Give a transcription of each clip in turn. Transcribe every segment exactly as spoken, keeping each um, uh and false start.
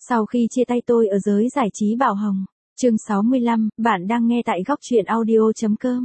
Sau khi chia tay tôi ở giới giải trí Bảo Hồng. Chương sáu mươi lăm, bạn đang nghe tại góc truyện audio chấm com.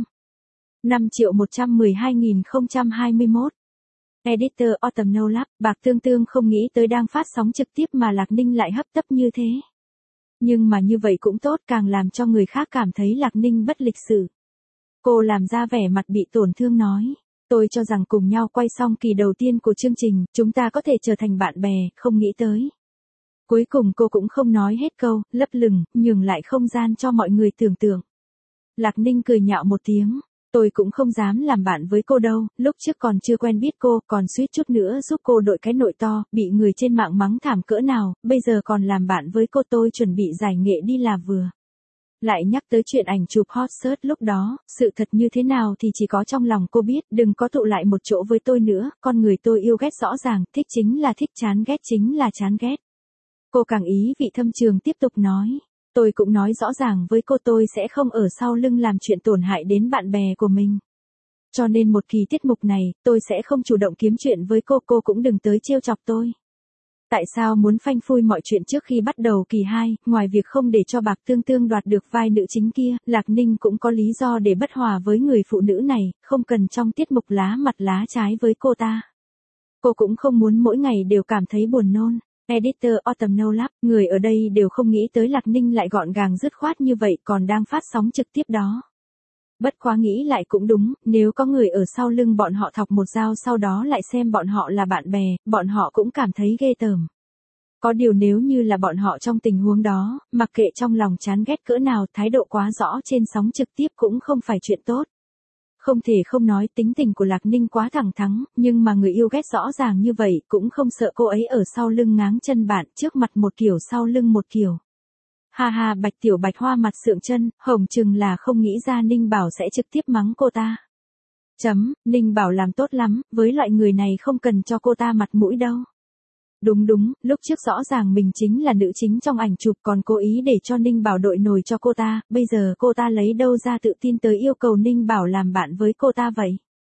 năm triệu một trăm mười hai nghìn không trăm hai mươi mốt. Editor Autumn No Lab, Bạc Tương Tương không nghĩ tới đang phát sóng trực tiếp mà Lạc Ninh lại hấp tấp như thế. Nhưng mà như vậy cũng tốt, càng làm cho người khác cảm thấy Lạc Ninh bất lịch sự. Cô làm ra vẻ mặt bị tổn thương nói. Tôi cho rằng cùng nhau quay xong kỳ đầu tiên của chương trình, chúng ta có thể trở thành bạn bè, không nghĩ tới. Cuối cùng cô cũng không nói hết câu, lấp lửng, nhường lại không gian cho mọi người tưởng tượng. Lạc Ninh cười nhạo một tiếng. Tôi cũng không dám làm bạn với cô đâu, lúc trước còn chưa quen biết cô, còn suýt chút nữa giúp cô đội cái nội to, bị người trên mạng mắng thảm cỡ nào, bây giờ còn làm bạn với cô, tôi chuẩn bị giải nghệ đi là vừa. Lại nhắc tới chuyện ảnh chụp hot search lúc đó, sự thật như thế nào thì chỉ có trong lòng cô biết, đừng có tụ lại một chỗ với tôi nữa, con người tôi yêu ghét rõ ràng, thích chính là thích, chán ghét chính là chán ghét. Cô càng ý vị thâm trường tiếp tục nói. Tôi cũng nói rõ ràng với cô, tôi sẽ không ở sau lưng làm chuyện tổn hại đến bạn bè của mình. Cho nên một kỳ tiết mục này, tôi sẽ không chủ động kiếm chuyện với cô, cô cũng đừng tới trêu chọc tôi. Tại sao muốn phanh phui mọi chuyện trước khi bắt đầu kỳ hai, ngoài việc không để cho Bạc Tương Tương đoạt được vai nữ chính kia, Lạc Ninh cũng có lý do để bất hòa với người phụ nữ này, không cần trong tiết mục lá mặt lá trái với cô ta. Cô cũng không muốn mỗi ngày đều cảm thấy buồn nôn. Editor Autumn No Lab, người ở đây đều không nghĩ tới Lạc Ninh lại gọn gàng dứt khoát như vậy, còn đang phát sóng trực tiếp đó. Bất quá nghĩ lại cũng đúng, nếu có người ở sau lưng bọn họ thọc một dao sau đó lại xem bọn họ là bạn bè, bọn họ cũng cảm thấy ghê tởm. Có điều nếu như là bọn họ trong tình huống đó, mặc kệ trong lòng chán ghét cỡ nào, thái độ quá rõ trên sóng trực tiếp cũng không phải chuyện tốt. Không thể không nói tính tình của Lạc Ninh quá thẳng thắn, nhưng mà người yêu ghét rõ ràng như vậy, cũng không sợ cô ấy ở sau lưng ngáng chân bạn, trước mặt một kiểu sau lưng một kiểu. Ha ha, Bạch Tiểu Bạch hoa mặt sượng chân, hồng chừng là không nghĩ ra Ninh Bảo sẽ trực tiếp mắng cô ta. Chấm, Ninh Bảo làm tốt lắm, với loại người này không cần cho cô ta mặt mũi đâu. Đúng đúng, lúc trước rõ ràng mình chính là nữ chính trong ảnh chụp, còn cố ý để cho Ninh Bảo đội nồi cho cô ta, bây giờ cô ta lấy đâu ra tự tin tới yêu cầu Ninh Bảo làm bạn với cô ta vậy?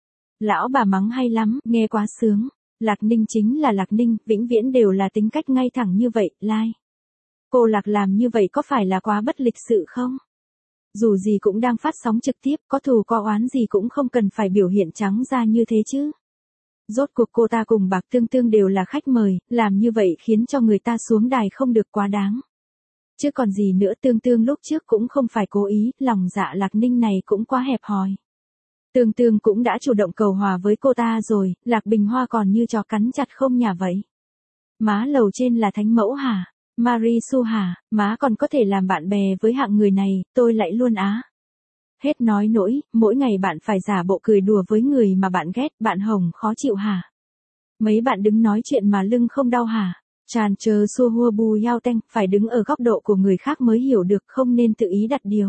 Lão bà mắng hay lắm, nghe quá sướng. Lạc Ninh chính là Lạc Ninh, vĩnh viễn đều là tính cách ngay thẳng như vậy, lai. Like. Cô Lạc làm như vậy có phải là quá bất lịch sự không? Dù gì cũng đang phát sóng trực tiếp, có thù có oán gì cũng không cần phải biểu hiện trắng ra như thế chứ. Rốt cuộc cô ta cùng Bạc Tương Tương đều là khách mời, làm như vậy khiến cho người ta xuống đài không được quá đáng. Chứ còn gì nữa, Tương Tương lúc trước cũng không phải cố ý, lòng dạ Lạc Ninh này cũng quá hẹp hòi. Tương Tương cũng đã chủ động cầu hòa với cô ta rồi, Lạc Bình Hoa còn như chó cắn chặt không nhả vậy. Má lầu trên là thánh mẫu hả? Marie Su hả? Má còn có thể làm bạn bè với hạng người này, tôi lại luôn á. Hết nói nỗi, mỗi ngày bạn phải giả bộ cười đùa với người mà bạn ghét, bạn Hồng khó chịu hả? Mấy bạn đứng nói chuyện mà lưng không đau hả? Tràn trờ xua hua bù yao teng, phải đứng ở góc độ của người khác mới hiểu được, không nên tự ý đặt điều.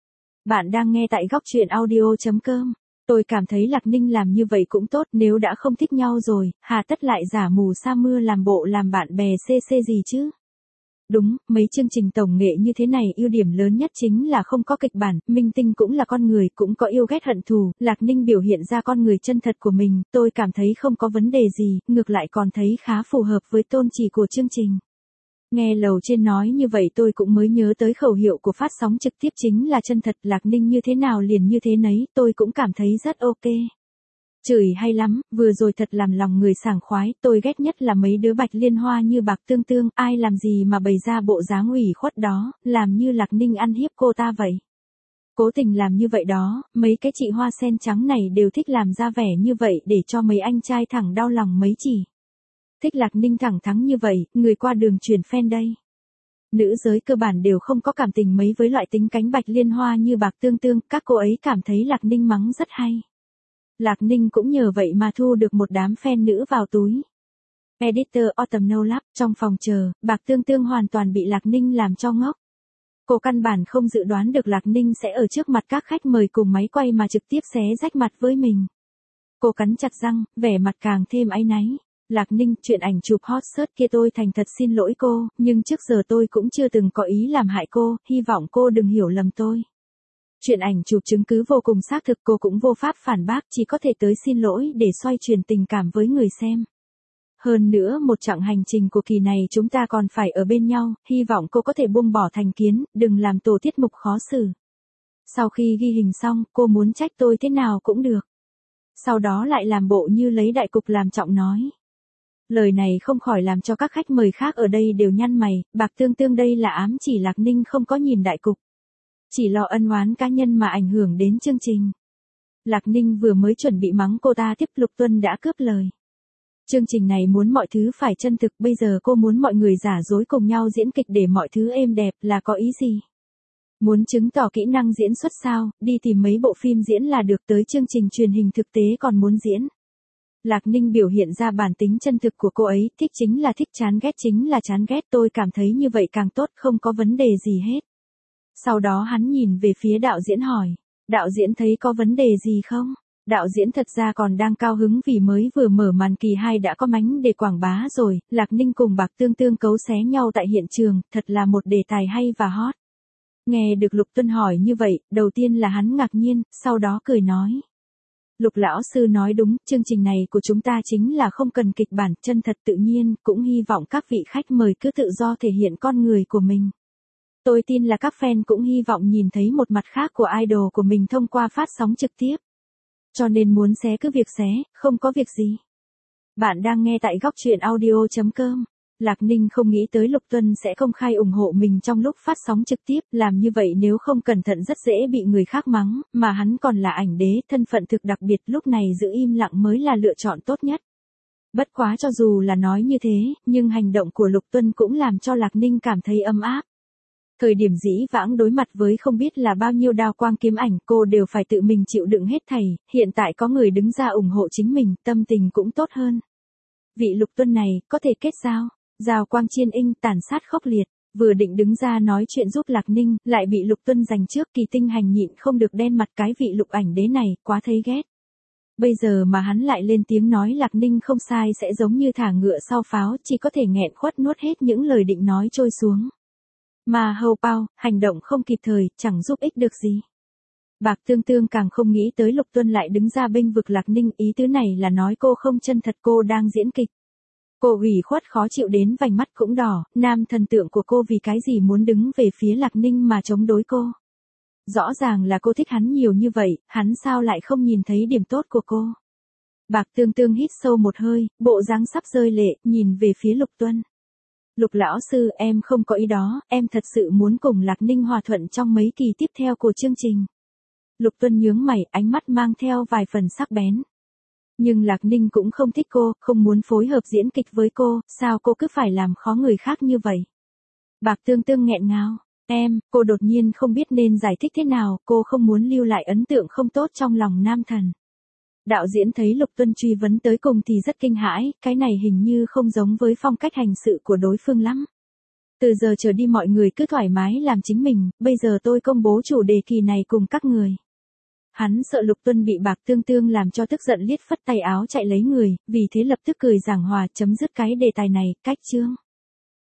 Bạn đang nghe tại góc truyện audio chấm com. Tôi cảm thấy Lạc Ninh làm như vậy cũng tốt, nếu đã không thích nhau rồi, hà tất lại giả mù sa mưa làm bộ làm bạn bè xê xê gì chứ? Đúng, mấy chương trình tổng nghệ như thế này ưu điểm lớn nhất chính là không có kịch bản, minh tinh cũng là con người, cũng có yêu ghét hận thù, Lạc Ninh biểu hiện ra con người chân thật của mình, tôi cảm thấy không có vấn đề gì, ngược lại còn thấy khá phù hợp với tôn chỉ của chương trình. Nghe lầu trên nói như vậy tôi cũng mới nhớ tới khẩu hiệu của phát sóng trực tiếp chính là chân thật, Lạc Ninh như thế nào liền như thế nấy, tôi cũng cảm thấy rất ok. Chửi hay lắm, vừa rồi thật làm lòng người sảng khoái, tôi ghét nhất là mấy đứa Bạch Liên Hoa như Bạc Tương Tương, ai làm gì mà bày ra bộ dáng ủy khuất đó, làm như Lạc Ninh ăn hiếp cô ta vậy. Cố tình làm như vậy đó, mấy cái chị hoa sen trắng này đều thích làm ra vẻ như vậy để cho mấy anh trai thẳng đau lòng mấy chỉ. Thích Lạc Ninh thẳng thắn như vậy, người qua đường truyền fan đây. Nữ giới cơ bản đều không có cảm tình mấy với loại tính cánh Bạch Liên Hoa như Bạc Tương Tương, các cô ấy cảm thấy Lạc Ninh mắng rất hay. Lạc Ninh cũng nhờ vậy mà thu được một đám fan nữ vào túi. Editor Autumn No Lab, trong phòng chờ, Bạc Tương Tương hoàn toàn bị Lạc Ninh làm cho ngốc. Cô căn bản không dự đoán được Lạc Ninh sẽ ở trước mặt các khách mời cùng máy quay mà trực tiếp xé rách mặt với mình. Cô cắn chặt răng, vẻ mặt càng thêm áy náy. Lạc Ninh, chuyện ảnh chụp hot search kia tôi thành thật xin lỗi cô, nhưng trước giờ tôi cũng chưa từng có ý làm hại cô, hy vọng cô đừng hiểu lầm tôi. Chuyện ảnh chụp chứng cứ vô cùng xác thực, cô cũng vô pháp phản bác, chỉ có thể tới xin lỗi để xoay chuyển tình cảm với người xem. Hơn nữa một chặng hành trình của kỳ này chúng ta còn phải ở bên nhau, hy vọng cô có thể buông bỏ thành kiến, đừng làm tổ tiết mục khó xử. Sau khi ghi hình xong, cô muốn trách tôi thế nào cũng được. Sau đó lại làm bộ như lấy đại cục làm trọng nói. Lời này không khỏi làm cho các khách mời khác ở đây đều nhăn mày, Bạc Tương Tương đây là ám chỉ Lạc Ninh không có nhìn đại cục. Chỉ lo ân oán cá nhân mà ảnh hưởng đến chương trình. Lạc Ninh vừa mới chuẩn bị mắng cô ta tiếp, Lục Tuân đã cướp lời. Chương trình này muốn mọi thứ phải chân thực, bây giờ cô muốn mọi người giả dối cùng nhau diễn kịch để mọi thứ êm đẹp là có ý gì? Muốn chứng tỏ kỹ năng diễn xuất sao, đi tìm mấy bộ phim diễn là được, tới chương trình truyền hình thực tế còn muốn diễn. Lạc Ninh biểu hiện ra bản tính chân thực của cô ấy, thích chính là thích, chán ghét chính là chán ghét, tôi cảm thấy như vậy càng tốt, không có vấn đề gì hết. Sau đó hắn nhìn về phía đạo diễn hỏi, đạo diễn thấy có vấn đề gì không? Đạo diễn thật ra còn đang cao hứng vì mới vừa mở màn kỳ hai đã có mánh để quảng bá rồi, Lạc Ninh cùng Bạc Tương Tương cấu xé nhau tại hiện trường, thật là một đề tài hay và hot. Nghe được Lục Tuân hỏi như vậy, đầu tiên là hắn ngạc nhiên, sau đó cười nói. Lục lão sư nói đúng, chương trình này của chúng ta chính là không cần kịch bản, chân thật tự nhiên, cũng hy vọng các vị khách mời cứ tự do thể hiện con người của mình. Tôi tin là các fan cũng hy vọng nhìn thấy một mặt khác của idol của mình thông qua phát sóng trực tiếp. Cho nên muốn xé cứ việc xé, không có việc gì. Bạn đang nghe tại góc truyện audio chấm com. Lạc Ninh không nghĩ tới Lục Tuân sẽ công khai ủng hộ mình trong lúc phát sóng trực tiếp, làm như vậy nếu không cẩn thận rất dễ bị người khác mắng, mà hắn còn là ảnh đế, thân phận thực đặc biệt, lúc này giữ im lặng mới là lựa chọn tốt nhất. Bất quá cho dù là nói như thế, nhưng hành động của Lục Tuân cũng làm cho Lạc Ninh cảm thấy ấm áp. Thời điểm dĩ vãng đối mặt với không biết là bao nhiêu đao quang kiếm ảnh, cô đều phải tự mình chịu đựng hết thảy, hiện tại có người đứng ra ủng hộ chính mình, tâm tình cũng tốt hơn. Vị Lục Tuân này, có thể kết giao, giao quang chiên inh, tàn sát khốc liệt, vừa định đứng ra nói chuyện giúp Lạc Ninh, lại bị Lục Tuân giành trước, Kỳ Tinh Hành nhịn không được đen mặt, cái vị Lục ảnh đế này, quá thấy ghét. Bây giờ mà hắn lại lên tiếng nói Lạc Ninh không sai sẽ giống như thả ngựa sau pháo, chỉ có thể nghẹn khuất nuốt hết những lời định nói trôi xuống. Mà hầu bao, hành động không kịp thời, chẳng giúp ích được gì. Bạc Tương Tương càng không nghĩ tới Lục Tuân lại đứng ra bênh vực Lạc Ninh, ý tứ này là nói cô không chân thật, cô đang diễn kịch. Cô ủy khuất khó chịu đến vành mắt cũng đỏ, nam thần tượng của cô vì cái gì muốn đứng về phía Lạc Ninh mà chống đối cô. Rõ ràng là cô thích hắn nhiều như vậy, hắn sao lại không nhìn thấy điểm tốt của cô. Bạc Tương Tương hít sâu một hơi, bộ dáng sắp rơi lệ, nhìn về phía Lục Tuân. Lục lão sư, em không có ý đó, em thật sự muốn cùng Lạc Ninh hòa thuận trong mấy kỳ tiếp theo của chương trình. Lục Tuân nhướng mày, ánh mắt mang theo vài phần sắc bén. Nhưng Lạc Ninh cũng không thích cô, không muốn phối hợp diễn kịch với cô, sao cô cứ phải làm khó người khác như vậy? Bạc Tương Tương nghẹn ngào, em, cô đột nhiên không biết nên giải thích thế nào, cô không muốn lưu lại ấn tượng không tốt trong lòng nam thần. Đạo diễn thấy Lục Tuân truy vấn tới cùng thì rất kinh hãi, cái này hình như không giống với phong cách hành sự của đối phương lắm. Từ giờ trở đi mọi người cứ thoải mái làm chính mình, bây giờ tôi công bố chủ đề kỳ này cùng các người. Hắn sợ Lục Tuân bị Bạc Tương Tương làm cho tức giận liếc phất tay áo chạy lấy người, vì thế lập tức cười giảng hòa chấm dứt cái đề tài này, cách chương.